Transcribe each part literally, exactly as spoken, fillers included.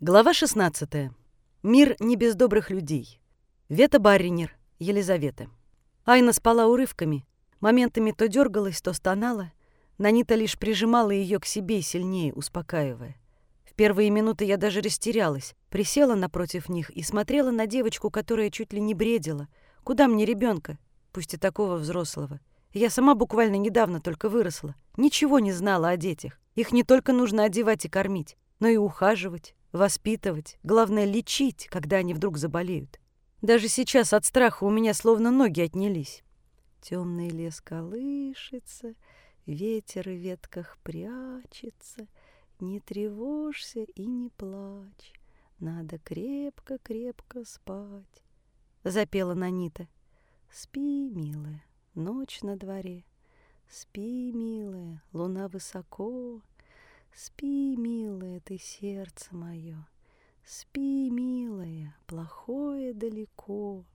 Глава шестнадцатая. Мир не без добрых людей. Вета Барринер, Елизавета. Айна спала урывками, моментами то дергалась, то стонала. Нанита лишь прижимала ее к себе сильнее, успокаивая. В первые минуты я даже растерялась, присела напротив них и смотрела на девочку, которая чуть ли не бредила. Куда мне ребенка, пусть и такого взрослого? Я сама буквально недавно только выросла, ничего не знала о детях. Их не только нужно одевать и кормить, но и ухаживать, воспитывать, главное, лечить, когда они вдруг заболеют. Даже сейчас от страха у меня словно ноги отнялись. Темный лес колышется, ветер в ветках прячется. Не тревожься и не плачь, надо крепко-крепко спать. Запела Нанита. Спи, милая, ночь на дворе. Спи, милая, луна высоко. Спи, милая, ты сердце мое, спи, милая, плохое далеко.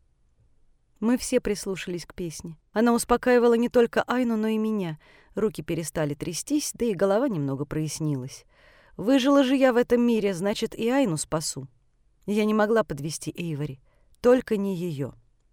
Мы все прислушались к песне. Она успокаивала не только Айну, но и меня. Руки перестали трястись, да и голова немного прояснилась. Выжила же я в этом мире, значит, и Айну спасу. Я не могла подвести Эйвори, только не ее.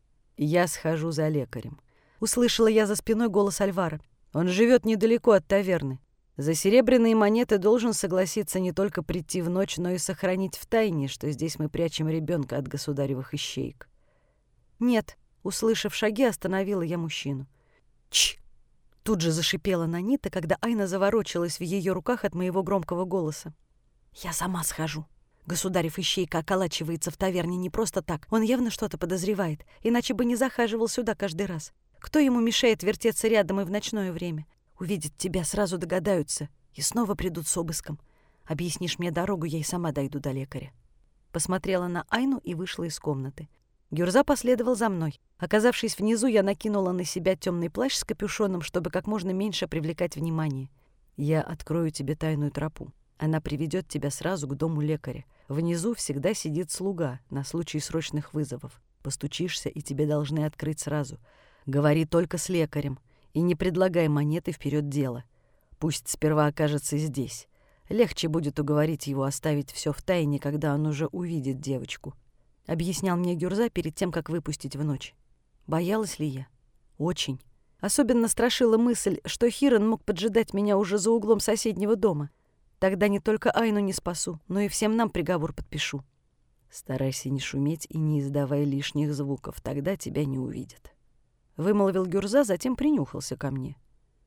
Я схожу за лекарем. Услышала я за спиной голос Альвара. Он живет недалеко от таверны. За серебряные монеты должен согласиться не только прийти в ночь, но и сохранить в тайне, что здесь мы прячем ребенка от государевых ищеек. «Нет», — услышав шаги, остановила я мужчину. «Чш!» — тут же зашипела Нанита, когда Айна заворочилась в ее руках от моего громкого голоса. «Я сама схожу. Государев ищейка околачивается в таверне не просто так. Он явно что-то подозревает, иначе бы не захаживал сюда каждый раз. Кто ему мешает вертеться рядом и в ночное время? Увидят тебя, сразу догадаются и снова придут с обыском. Объяснишь мне дорогу, я и сама дойду до лекаря». Посмотрела на Айну и вышла из комнаты. Гюрза последовал за мной. Оказавшись внизу, я накинула на себя темный плащ с капюшоном, чтобы как можно меньше привлекать внимание. «Я открою тебе тайную тропу. Она приведет тебя сразу к дому лекаря. Внизу всегда сидит слуга на случай срочных вызовов. Постучишься, и тебе должны открыть сразу. Говори только с лекарем. И не предлагай монеты вперед дела. Пусть сперва окажется здесь. Легче будет уговорить его оставить все в тайне, когда он уже увидит девочку», — объяснял мне Гюрза перед тем, как выпустить в ночь. Боялась ли я? Очень. Особенно страшила мысль, что Хирон мог поджидать меня уже за углом соседнего дома. Тогда не только Айну не спасу, но и всем нам приговор подпишу. «Старайся не шуметь и не издавай лишних звуков, тогда тебя не увидят», — вымолвил Гюрза, затем принюхался ко мне.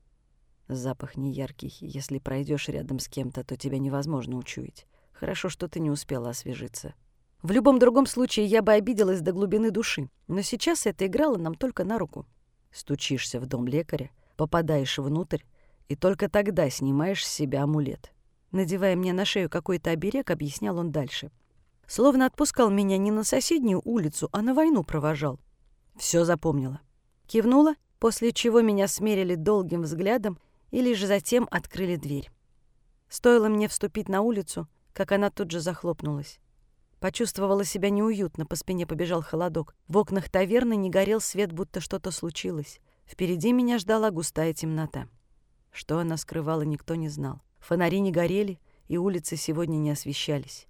«Запах неяркий. Если пройдешь рядом с кем-то, то тебя невозможно учуять. Хорошо, что ты не успела освежиться. В любом другом случае я бы обиделась до глубины души, но сейчас это играло нам только на руку. Стучишься в дом лекаря, попадаешь внутрь, и только тогда снимаешь с себя амулет». Надевая мне на шею какой-то оберег, объяснял он дальше. Словно отпускал меня не на соседнюю улицу, а на войну провожал. Все запомнила. Кивнула, после чего меня смерили долгим взглядом и лишь затем открыли дверь. Стоило мне вступить на улицу, как она тут же захлопнулась. Почувствовала себя неуютно, по спине побежал холодок. В окнах таверны не горел свет, будто что-то случилось. Впереди меня ждала густая темнота. Что она скрывала, никто не знал. Фонари не горели, и улицы сегодня не освещались.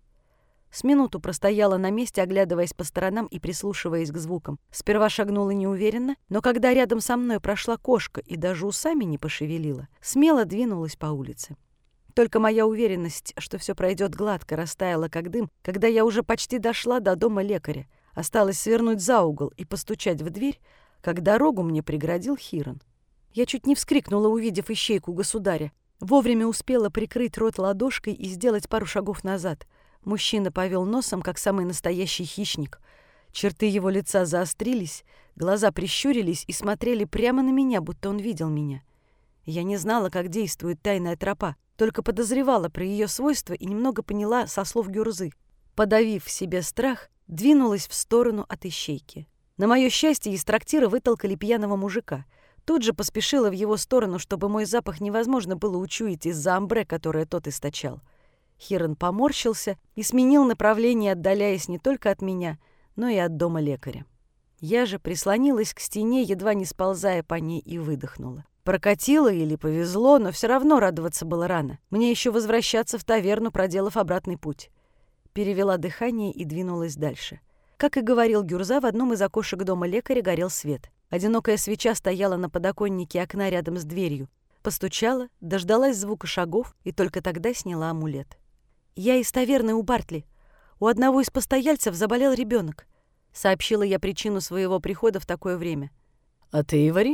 С минуту простояла на месте, оглядываясь по сторонам и прислушиваясь к звукам. Сперва шагнула неуверенно, но когда рядом со мной прошла кошка и даже усами не пошевелила, смело двинулась по улице. Только моя уверенность, что все пройдет гладко, растаяла как дым, когда я уже почти дошла до дома лекаря. Осталось свернуть за угол и постучать в дверь, как дорогу мне преградил Хирон. Я чуть не вскрикнула, увидев ищейку государя. Вовремя успела прикрыть рот ладошкой и сделать пару шагов назад. Мужчина повел носом, как самый настоящий хищник. Черты его лица заострились, глаза прищурились и смотрели прямо на меня, будто он видел меня. Я не знала, как действует тайная тропа, только подозревала про ее свойства и немного поняла со слов Гюрзы. Подавив в себе страх, двинулась в сторону от ищейки. На мое счастье, из трактира вытолкали пьяного мужика. Тут же поспешила в его сторону, чтобы мой запах невозможно было учуять из-за амбре, которое тот источал. Хирон поморщился и сменил направление, отдаляясь не только от меня, но и от дома лекаря. Я же прислонилась к стене, едва не сползая по ней, и выдохнула. Прокатило или повезло, но все равно радоваться было рано. Мне еще возвращаться в таверну, проделав обратный путь. перевела дыхание и двинулась дальше. Как и говорил Гюрза, в одном из окошек дома лекаря горел свет. Одинокая свеча стояла на подоконнике окна рядом с дверью. Постучала, дождалась звука шагов и только тогда сняла амулет. «Я из таверны у Бартли. У одного из постояльцев заболел ребенок», — сообщила я причину своего прихода в такое время. «А ты, Ивари?»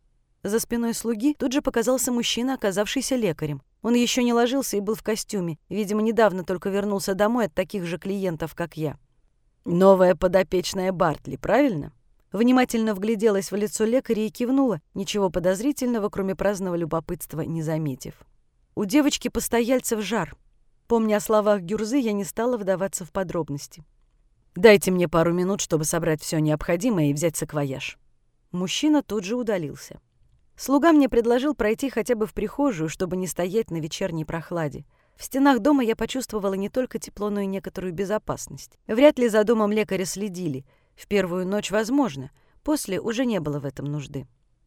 За спиной слуги тут же показался мужчина, оказавшийся лекарем. Он еще не ложился и был в костюме. Видимо, недавно только вернулся домой от таких же клиентов, как я. «Новая подопечная Бартли, правильно?» Внимательно вгляделась в лицо лекаря и кивнула, ничего подозрительного, кроме праздного любопытства, не заметив. У девочки постояльцев жар. Помня о словах Гюрзы, я не стала вдаваться в подробности. «Дайте мне пару минут, чтобы собрать все необходимое и взять саквояж». Мужчина тут же удалился. Слуга мне предложил пройти хотя бы в прихожую, чтобы не стоять на вечерней прохладе. В стенах дома я почувствовала не только тепло, но и некоторую безопасность. Вряд ли за домом лекаря следили. В первую ночь возможно, после уже не было в этом нужды.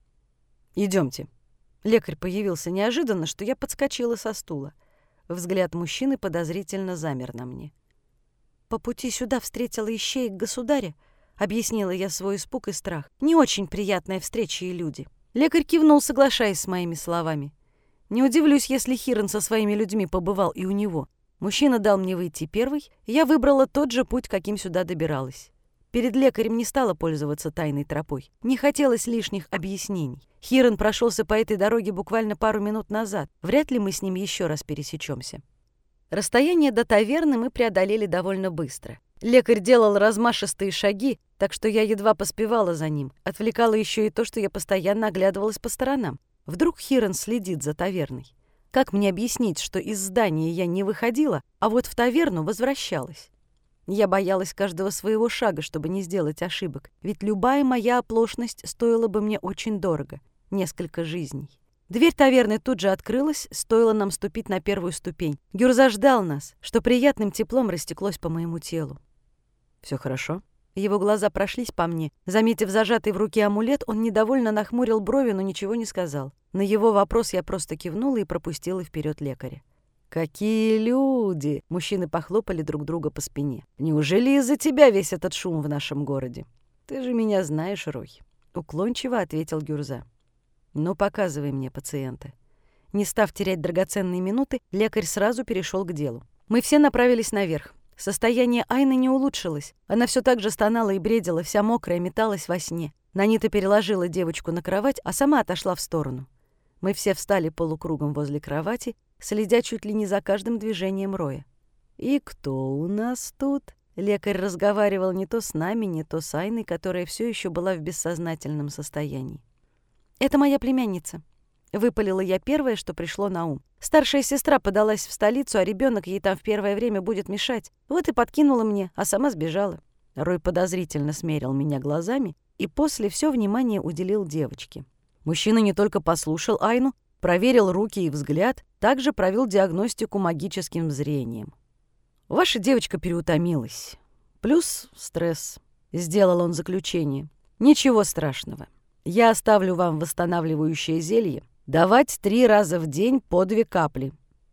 «Идемте». Лекарь появился неожиданно, что я подскочила со стула. Взгляд мужчины подозрительно замер на мне. «По пути сюда встретила ищеек государя», — объяснила я свой испуг и страх. «Не очень приятная встреча и люди». Лекарь кивнул, соглашаясь с моими словами. Не удивлюсь, если Хирон со своими людьми побывал и у него. Мужчина дал мне выйти первый, и я выбрала тот же путь, каким сюда добиралась. Перед лекарем не стала пользоваться тайной тропой. Не хотелось лишних объяснений. Хирон прошелся по этой дороге буквально пару минут назад. Вряд ли мы с ним еще раз пересечемся. Расстояние до таверны мы преодолели довольно быстро. Лекарь делал размашистые шаги, так что я едва поспевала за ним. Отвлекало еще и то, что я постоянно оглядывалась по сторонам. Вдруг Хирон следит за таверной. Как мне объяснить, что из здания я не выходила, а вот в таверну возвращалась? Я боялась каждого своего шага, чтобы не сделать ошибок, ведь любая моя оплошность стоила бы мне очень дорого. Несколько жизней. Дверь таверны тут же открылась, стоило нам ступить на первую ступень. Гюрза ждал нас, что приятным теплом растеклось по моему телу. «Все хорошо?» Его глаза прошлись по мне. Заметив зажатый в руке амулет, он недовольно нахмурил брови, но ничего не сказал. На его вопрос я просто кивнула и пропустила вперед лекаря. «Какие люди!» — мужчины похлопали друг друга по спине. «Неужели из-за тебя весь этот шум в нашем городе?» «Ты же меня знаешь, Рой», — уклончиво ответил Гюрза. «Ну, показывай мне пациента». Не став терять драгоценные минуты, лекарь сразу перешел к делу. Мы все направились наверх. Состояние Айны не улучшилось. Она все так же стонала и бредила, вся мокрая, металась во сне. Нанита переложила девочку на кровать, а сама отошла в сторону. Мы все встали полукругом возле кровати, следя чуть ли не за каждым движением Роя. «И кто у нас тут?» Лекарь разговаривал не то с нами, не то с Айной, которая все еще была в бессознательном состоянии. «Это моя племянница», — выпалила я первое, что пришло на ум. Старшая сестра подалась в столицу, а ребенок ей там в первое время будет мешать. Вот и подкинула мне, а сама сбежала. Рой подозрительно смерил меня глазами и после все внимание уделил девочке. Мужчина не только послушал Айну, проверил руки и взгляд, также провел диагностику магическим зрением. «Ваша девочка переутомилась. Плюс стресс», — сделал он заключение. «Ничего страшного. Я оставлю вам восстанавливающее зелье. Давать три раза в день по две капли.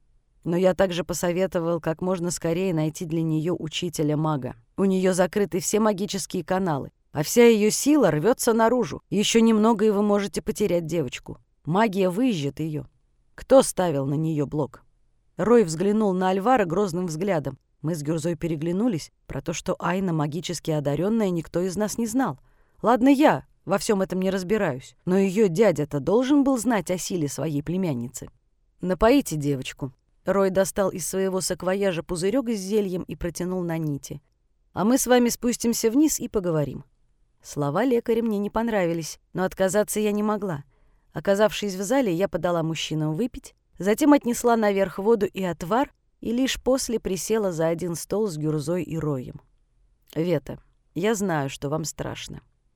Но я также посоветовал как можно скорее найти для нее учителя-мага. У нее закрыты все магические каналы, а вся ее сила рвется наружу. Еще немного, и вы можете потерять девочку. Магия выжжет ее. Кто ставил на нее блок?» Рой взглянул на Альвара грозным взглядом. Мы с Гюрзой переглянулись. Про то, что Айна магически одаренная, никто из нас не знал. Ладно, я во всем этом не разбираюсь, но ее дядя-то должен был знать о силе своей племянницы. «Напоите девочку». Рой достал из своего саквояжа пузырек с зельем и протянул на нити. «А мы с вами спустимся вниз и поговорим». Слова лекаря мне не понравились, но отказаться я не могла. Оказавшись в зале, я подала мужчинам выпить, затем отнесла наверх воду и отвар, и лишь после присела за один стол с Гюрзой и Роем. «Вета, я знаю, что вам страшно.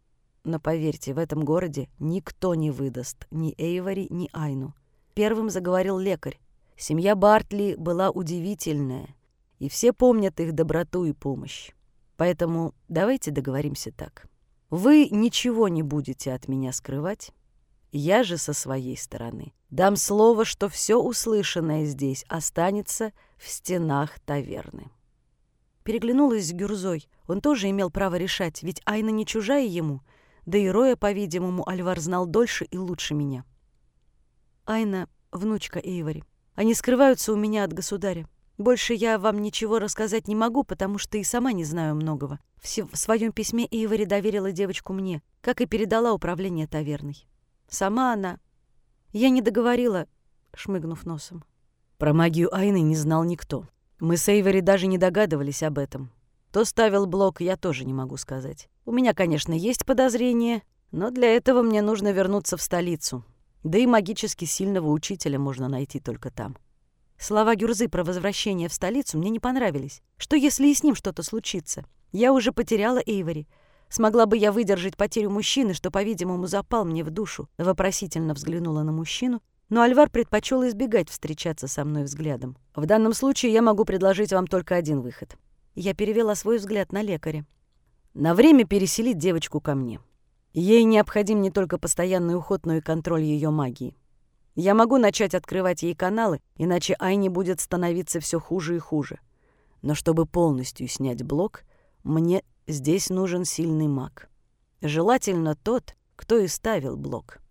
Но поверьте, в этом городе никто не выдаст ни Эйвори, ни Айну». Первым заговорил лекарь. Семья Бартли была удивительная, и все помнят их доброту и помощь. Поэтому давайте договоримся так. Вы ничего не будете от меня скрывать. Я же со своей стороны дам слово, что все услышанное здесь останется в стенах таверны. Переглянулась с Гюрзой. Он тоже имел право решать, ведь Айна не чужая ему, да и Роя, по-видимому, Альвар знал дольше и лучше меня. Айна — внучка Эйвори. Они скрываются у меня от государя. Больше я вам ничего рассказать не могу, потому что и сама не знаю многого. В своем письме Эйвори доверила девочку мне, как и передала управление таверной. Сама она... Я не договорила, шмыгнув носом. Про магию Айны не знал никто. Мы с Эйвори даже не догадывались об этом. Кто ставил блок, я тоже не могу сказать. У меня, конечно, есть подозрения, но для этого мне нужно вернуться в столицу. Да и магически сильного учителя можно найти только там. Слова Гюрзы про возвращение в столицу мне не понравились. Что если и с ним что-то случится? Я уже потеряла Эйвори. Смогла бы я выдержать потерю мужчины, что, по-видимому, запал мне в душу? Вопросительно взглянула на мужчину, но Альвар предпочел избегать встречаться со мной взглядом. В данном случае я могу предложить вам только один выход. Я перевела свой взгляд на лекаря. На время переселить девочку ко мне. Ей необходим не только постоянный уход, но и контроль ее магии. Я могу начать открывать ей каналы, иначе Айне будет становиться все хуже и хуже. Но чтобы полностью снять блок, мне здесь нужен сильный маг. Желательно тот, кто и ставил блок.